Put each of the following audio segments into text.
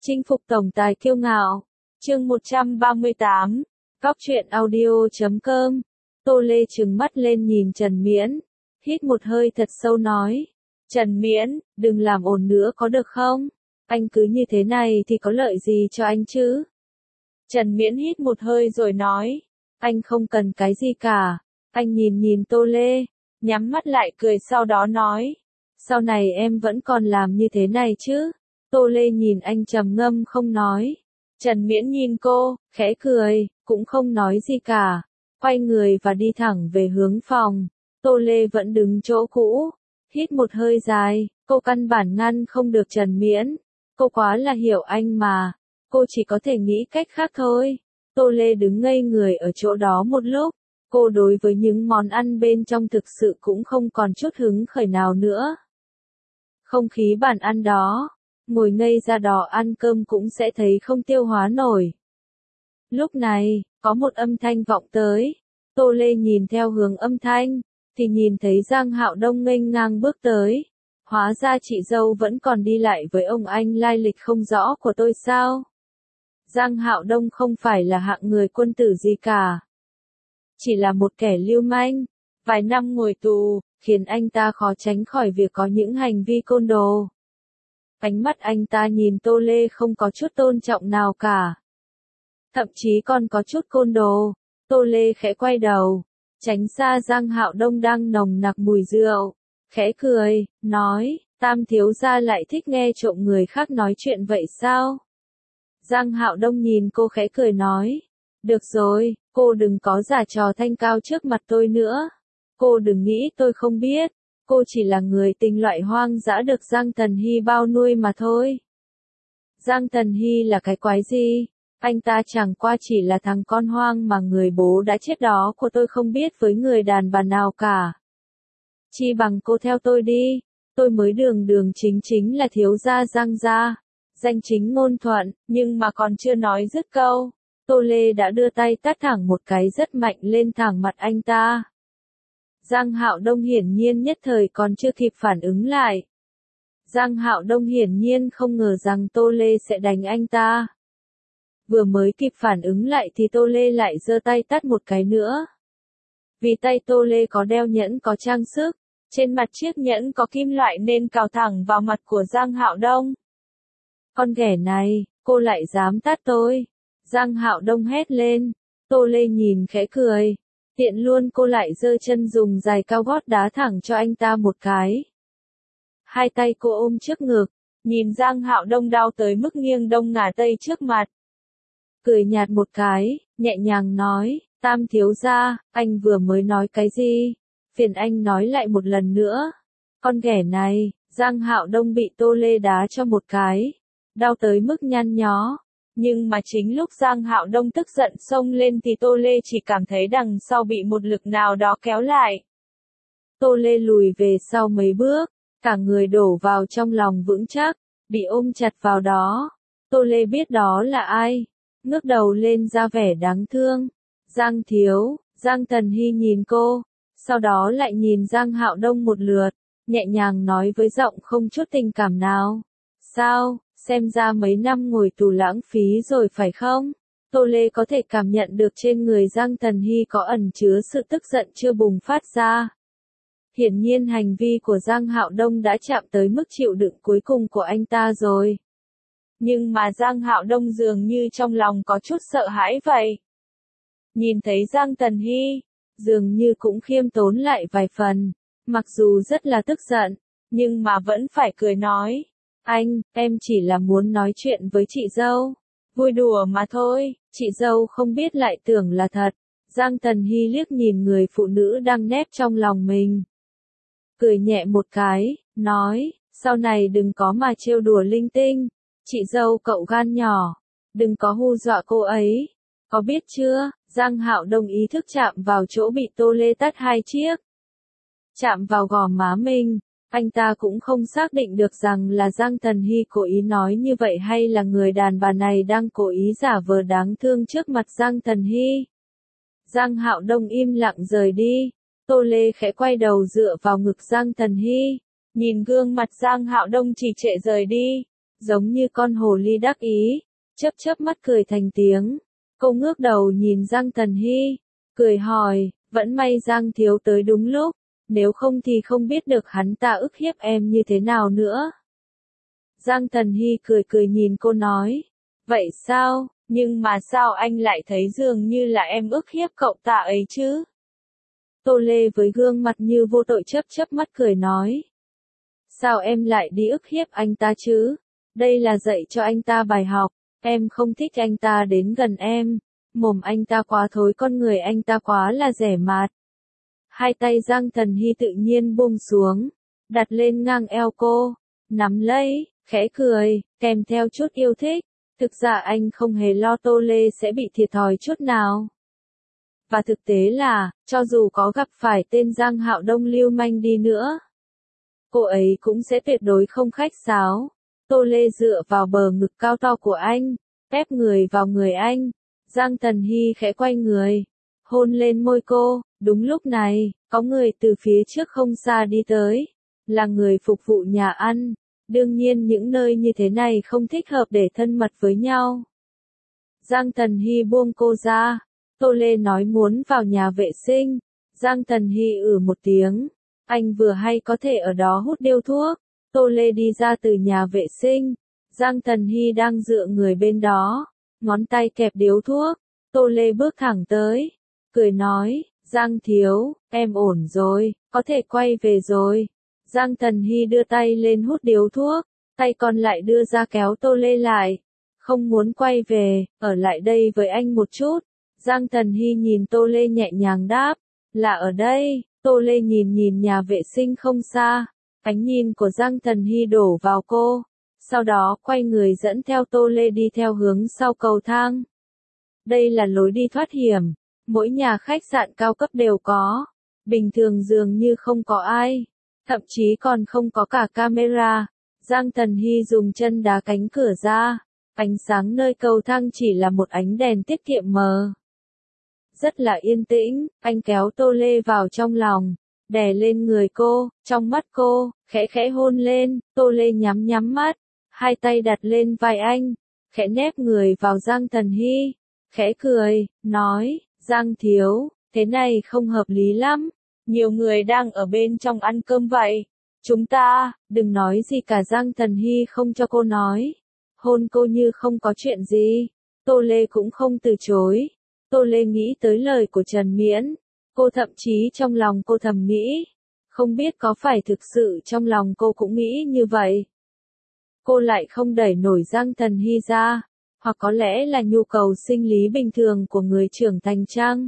Chinh phục tổng tài kiêu ngạo. Chương 138. Góc truyện audio.com. Tô Lê trừng mắt lên nhìn Trần Miễn, hít một hơi thật sâu nói: Trần Miễn, đừng làm ồn nữa có được không? Anh cứ như thế này thì có lợi gì cho anh chứ? Trần Miễn hít một hơi rồi nói: Anh không cần cái gì cả. Anh nhìn Tô Lê, nhắm mắt lại cười sau đó nói: Sau này em vẫn còn làm như thế này chứ? Tô Lê nhìn anh trầm ngâm không nói. Trần Miễn nhìn cô, khẽ cười, cũng không nói gì cả. Quay người và đi thẳng về hướng phòng. Tô Lê vẫn đứng chỗ cũ, hít một hơi dài, cô căn bản ngăn không được Trần Miễn. Cô quá là hiểu anh mà, cô chỉ có thể nghĩ cách khác thôi. Tô Lê đứng ngây người ở chỗ đó một lúc, cô đối với những món ăn bên trong thực sự cũng không còn chút hứng khởi nào nữa. Không khí bàn ăn đó, ngồi ngây ra đó ăn cơm cũng sẽ thấy không tiêu hóa nổi. Lúc này, có một âm thanh vọng tới. Tô Lê nhìn theo hướng âm thanh, thì nhìn thấy Giang Hạo Đông nghênh ngang bước tới. Hóa ra chị dâu vẫn còn đi lại với ông anh lai lịch không rõ của tôi sao? Giang Hạo Đông không phải là hạng người quân tử gì cả. Chỉ là một kẻ lưu manh, vài năm ngồi tù, khiến anh ta khó tránh khỏi việc có những hành vi côn đồ. Ánh mắt anh ta nhìn Tô Lê không có chút tôn trọng nào cả. Thậm chí còn có chút côn đồ. Tô Lê khẽ quay đầu, tránh xa Giang Hạo Đông đang nồng nặc mùi rượu. Khẽ cười, nói: Tam thiếu gia lại thích nghe trộm người khác nói chuyện vậy sao? Giang Hạo Đông nhìn cô khẽ cười nói: Được rồi, cô đừng có giả trò thanh cao trước mặt tôi nữa. Cô đừng nghĩ tôi không biết. Cô chỉ là người tình loại hoang dã được Giang Thần Hy bao nuôi mà thôi. Giang Thần Hy là cái quái gì? Anh ta chẳng qua chỉ là thằng con hoang mà người bố đã chết đó của tôi không biết với người đàn bà nào cả. Chi bằng cô theo tôi đi. Tôi mới đường chính là thiếu gia Giang gia. Danh chính ngôn thuận, nhưng mà còn chưa nói dứt câu. Tô Lê đã đưa tay tát thẳng một cái rất mạnh lên thẳng mặt anh ta. Giang Hạo Đông hiển nhiên nhất thời còn chưa kịp phản ứng lại. Giang Hạo Đông hiển nhiên không ngờ rằng Tô Lê sẽ đánh anh ta. Vừa mới kịp phản ứng lại thì Tô Lê lại giơ tay tát một cái nữa. Vì tay Tô Lê có đeo nhẫn có trang sức, trên mặt chiếc nhẫn có kim loại nên cào thẳng vào mặt của Giang Hạo Đông. Con ghẻ này, cô lại dám tát tôi. Giang Hạo Đông hét lên. Tô Lê nhìn khẽ cười. Tiện luôn cô lại giơ chân dùng giày cao gót đá thẳng cho anh ta một cái. Hai tay cô ôm trước ngực, nhìn Giang Hạo Đông đau tới mức nghiêng đông ngả tây trước mặt. Cười nhạt một cái, nhẹ nhàng nói: Tam thiếu gia, anh vừa mới nói cái gì? Phiền anh nói lại một lần nữa. Con ghẻ này. Giang Hạo Đông bị Tô Lê đá cho một cái, đau tới mức nhăn nhó. Nhưng mà chính lúc Giang Hạo Đông tức giận xông lên thì Tô Lê chỉ cảm thấy đằng sau bị một lực nào đó kéo lại. Tô Lê lùi về sau mấy bước, cả người đổ vào trong lòng vững chắc, bị ôm chặt vào đó. Tô Lê biết đó là ai, ngước đầu lên ra vẻ đáng thương. Giang thiếu. Giang Thần Hy nhìn cô, sau đó lại nhìn Giang Hạo Đông một lượt, nhẹ nhàng nói với giọng không chút tình cảm nào: Sao, xem ra mấy năm ngồi tù lãng phí rồi phải không? Tô Lê có thể cảm nhận được trên người Giang Thần Hy có ẩn chứa sự tức giận chưa bùng phát ra. Hiển nhiên hành vi của Giang Hạo Đông đã chạm tới mức chịu đựng cuối cùng của anh ta rồi. Nhưng mà Giang Hạo Đông dường như trong lòng có chút sợ hãi vậy. Nhìn thấy Giang Thần Hy, dường như cũng khiêm tốn lại vài phần, mặc dù rất là tức giận, nhưng mà vẫn phải cười nói: Anh, em chỉ là muốn nói chuyện với chị dâu, vui đùa mà thôi, chị dâu không biết lại tưởng là thật. Giang Thần Hy liếc nhìn người phụ nữ đang nép trong lòng mình, cười nhẹ một cái, nói: Sau này đừng có mà trêu đùa linh tinh, chị dâu cậu gan nhỏ, đừng có hu dọa cô ấy, có biết chưa? Giang Hạo Đông ý thức chạm vào chỗ bị Tô Lê tát hai chiếc, chạm vào gò má mình. Anh ta cũng không xác định được rằng là Giang Thần Hy cố ý nói như vậy hay là người đàn bà này đang cố ý giả vờ đáng thương trước mặt Giang Thần Hy. Giang Hạo Đông im lặng rời đi. Tô Lê khẽ quay đầu dựa vào ngực Giang Thần Hy, nhìn gương mặt Giang Hạo Đông trì trệ rời đi. giống như con hồ ly đắc ý, chớp chớp mắt cười thành tiếng. Cô ngước đầu nhìn Giang Tần Hy, cười hỏi, vẫn may Giang thiếu tới đúng lúc, nếu không thì không biết được hắn ta ức hiếp em như thế nào nữa. Giang Tần Hy cười cười nhìn cô nói, vậy sao, nhưng mà sao anh lại thấy dường như là em ức hiếp cậu ta ấy chứ? Tô Lê với gương mặt như vô tội chớp chớp mắt cười nói. Sao em lại đi ức hiếp anh ta chứ? Đây là dạy cho anh ta bài học, em không thích anh ta đến gần em, mồm anh ta quá thối, con người anh ta quá là rẻ mạt. Hai tay Giang Tần Hy tự nhiên buông xuống, đặt lên ngang eo cô, nắm lấy, khẽ cười, kèm theo chút yêu thích. Thực ra anh không hề lo Tô Lê sẽ bị thiệt thòi chút nào. Và thực tế là, cho dù có gặp phải tên Giang Hạo Đông lưu manh đi nữa, cô ấy cũng sẽ tuyệt đối không khách sáo. Tô Lê dựa vào bờ ngực cao to của anh, ép người vào người anh. Giang Tần Hy khẽ quay người, hôn lên môi cô. Đúng lúc này, có người từ phía trước không xa đi tới, là người phục vụ nhà ăn. Đương nhiên những nơi như thế này không thích hợp để thân mật với nhau. Giang Tần Hy buông cô ra. Tô Lê nói muốn vào nhà vệ sinh. Giang Tần Hy một tiếng. Anh vừa hay có thể ở đó hút điếu thuốc. Tô Lê đi ra từ nhà vệ sinh. Giang Tần Hy đang dựa người bên đó, ngón tay kẹp điếu thuốc. Tô Lê bước thẳng tới, cười nói, Giang thiếu, em ổn rồi, có thể quay về rồi. Giang Tần Hy đưa tay lên hút điếu thuốc, tay còn lại đưa ra kéo Tô Lê lại. Không muốn quay về, ở lại đây với anh một chút. Giang Tần Hy nhìn Tô Lê nhẹ nhàng đáp, là ở đây. Tô Lê nhìn nhà vệ sinh không xa, ánh nhìn của Giang Tần Hy đổ vào cô, sau đó quay người dẫn theo Tô Lê đi theo hướng sau cầu thang. Đây là lối đi thoát hiểm, mỗi nhà khách sạn cao cấp đều có, bình thường dường như không có ai, thậm chí còn không có cả camera. Giang Tần Hy dùng chân đá cánh cửa ra, ánh sáng nơi cầu thang chỉ là một ánh đèn tiết kiệm mờ. Rất là yên tĩnh, anh kéo Tô Lê vào trong lòng, đè lên người cô, trong mắt cô, khẽ khẽ hôn lên. Tô Lê nhắm mắt, hai tay đặt lên vai anh, khẽ nép người vào Giang Tần Hy, khẽ cười, nói, Giang thiếu, thế này không hợp lý lắm, nhiều người đang ở bên trong ăn cơm vậy, chúng ta, đừng nói gì cả. Giang Tần Hy không cho cô nói, hôn cô như không có chuyện gì. Tô Lê cũng không từ chối. Tô Lê nghĩ tới lời của Trần Miễn, cô thậm chí trong lòng cô thầm nghĩ, không biết có phải thực sự trong lòng cô cũng nghĩ như vậy. Cô lại không đẩy nổi Giang Tần Hy ra, hoặc có lẽ là nhu cầu sinh lý bình thường của người trưởng thành chăng?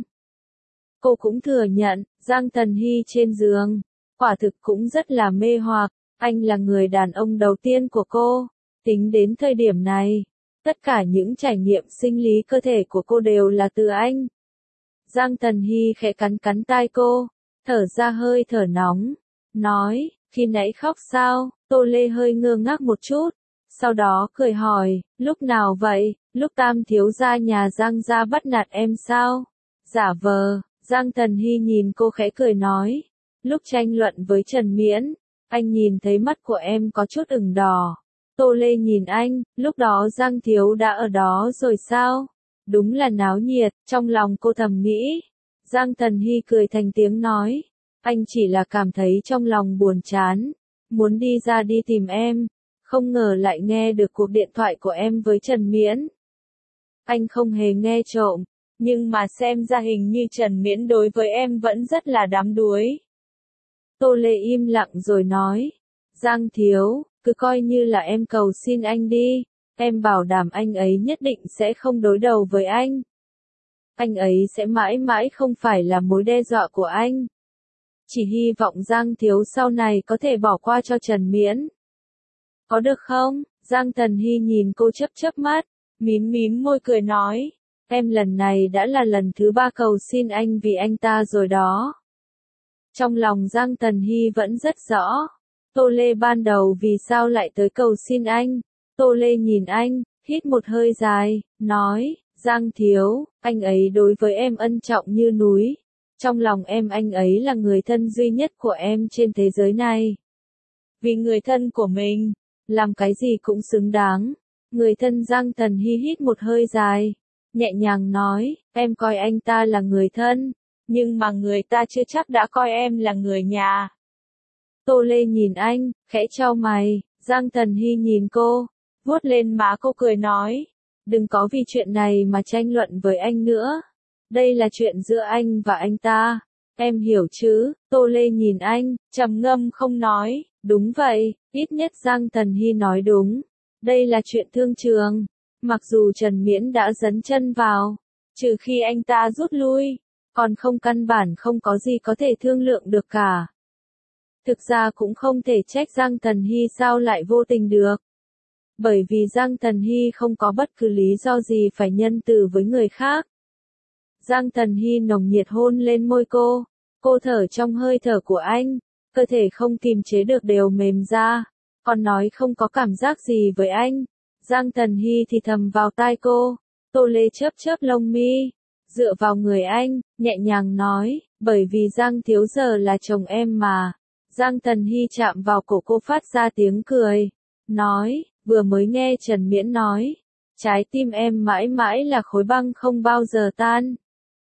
Cô cũng thừa nhận, Giang Tần Hy trên giường, quả thực cũng rất là mê hoặc, anh là người đàn ông đầu tiên của cô, tính đến thời điểm này. Tất cả những trải nghiệm sinh lý cơ thể của cô đều là từ anh. Giang Tần Hy khẽ cắn tai cô, thở ra hơi thở nóng, nói, khi nãy khóc sao? Tô Lê hơi ngơ ngác một chút, sau đó cười hỏi, lúc nào vậy? Lúc Tam thiếu gia nhà Giang gia bắt nạt em sao? Giả vờ. Giang Tần Hy nhìn cô khẽ cười nói, lúc tranh luận với Trần Miễn, anh nhìn thấy mắt của em có chút ửng đỏ. Tô Lê nhìn anh, lúc đó Giang thiếu đã ở đó rồi sao? Đúng là náo nhiệt, trong lòng cô thầm nghĩ. Giang Tần Hy cười thành tiếng nói, anh chỉ là cảm thấy trong lòng buồn chán, muốn đi ra đi tìm em, không ngờ lại nghe được cuộc điện thoại của em với Trần Miễn. Anh không hề nghe trộm, nhưng mà xem ra hình như Trần Miễn đối với em vẫn rất là đắm đuối. Tô Lê im lặng rồi nói, Giang thiếu, cứ coi như là em cầu xin anh đi, em bảo đảm anh ấy nhất định sẽ không đối đầu với anh. Anh ấy sẽ mãi mãi không phải là mối đe dọa của anh. Chỉ hy vọng Giang thiếu sau này có thể bỏ qua cho Trần Miễn. Có được không? Giang Tần Hy nhìn cô chớp mắt, mím môi cười nói, em lần này đã là lần thứ 3 cầu xin anh vì anh ta rồi đó. Trong lòng Giang Tần Hy vẫn rất rõ. Tô Lê ban đầu vì sao lại tới cầu xin anh? Tô Lê nhìn anh, hít một hơi dài, nói, Giang thiếu, anh ấy đối với em ân trọng như núi. Trong lòng em anh ấy là người thân duy nhất của em trên thế giới này. Vì người thân của mình, làm cái gì cũng xứng đáng. Người thân Giang Tần Hy hít một hơi dài, nhẹ nhàng nói, em coi anh ta là người thân, nhưng mà người ta chưa chắc đã coi em là người nhà. Tô Lê nhìn anh, khẽ chau mày, Giang Tần Hy nhìn cô, vuốt lên má cô cười nói, đừng có vì chuyện này mà tranh luận với anh nữa. Đây là chuyện giữa anh và anh ta. Em hiểu chứ? Tô Lê nhìn anh, trầm ngâm không nói, đúng vậy, ít nhất Giang Tần Hy nói đúng. Đây là chuyện thương trường. Mặc dù Trần Miễn đã dấn chân vào, trừ khi anh ta rút lui, còn không căn bản không có gì có thể thương lượng được cả. Thực ra cũng không thể trách Giang Tần Hy sao lại vô tình được. Bởi vì Giang Tần Hy không có bất cứ lý do gì phải nhân từ với người khác. Giang Tần Hy nồng nhiệt hôn lên môi cô thở trong hơi thở của anh, cơ thể không kìm chế được đều mềm ra, còn nói không có cảm giác gì với anh. Giang Tần Hy thì thầm vào tai cô, Tô Lê chớp chớp lông mi, dựa vào người anh, nhẹ nhàng nói, bởi vì Giang thiếu giờ là chồng em mà. Giang Tần Hy chạm vào cổ cô phát ra tiếng cười, nói, vừa mới nghe Trần Miễn nói, trái tim em mãi mãi là khối băng không bao giờ tan.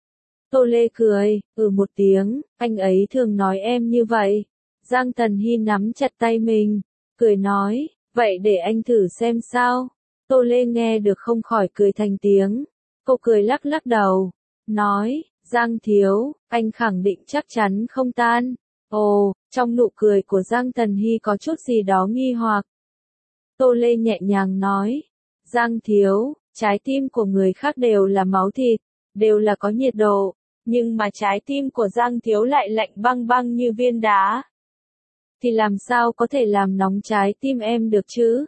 Tô Lê cười, một tiếng, anh ấy thường nói em như vậy. Giang Tần Hy nắm chặt tay mình, cười nói, vậy để anh thử xem sao. Tô Lê nghe được không khỏi cười thành tiếng. Cô cười lắc lắc đầu, nói, Giang thiếu, anh khẳng định chắc chắn không tan. Ồ, trong nụ cười của Giang Tần Hy có chút gì đó nghi hoặc. Tô Lê nhẹ nhàng nói, Giang thiếu, trái tim của người khác đều là máu thịt, đều là có nhiệt độ, nhưng mà trái tim của Giang thiếu lại lạnh băng băng như viên đá. Thì làm sao có thể làm nóng trái tim em được chứ?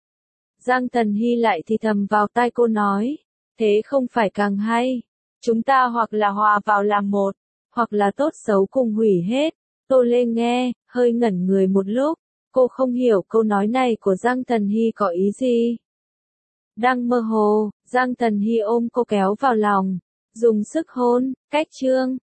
Giang Tần Hy lại thì thầm vào tai cô nói, thế không phải càng hay, chúng ta hoặc là hòa vào làm một, hoặc là tốt xấu cùng hủy hết. Tô Lê nghe, hơi ngẩn người một lúc, cô không hiểu câu nói này của Giang Tần Hy có ý gì. Đang mơ hồ, Giang Tần Hy ôm cô kéo vào lòng, dùng sức hôn, cách chương.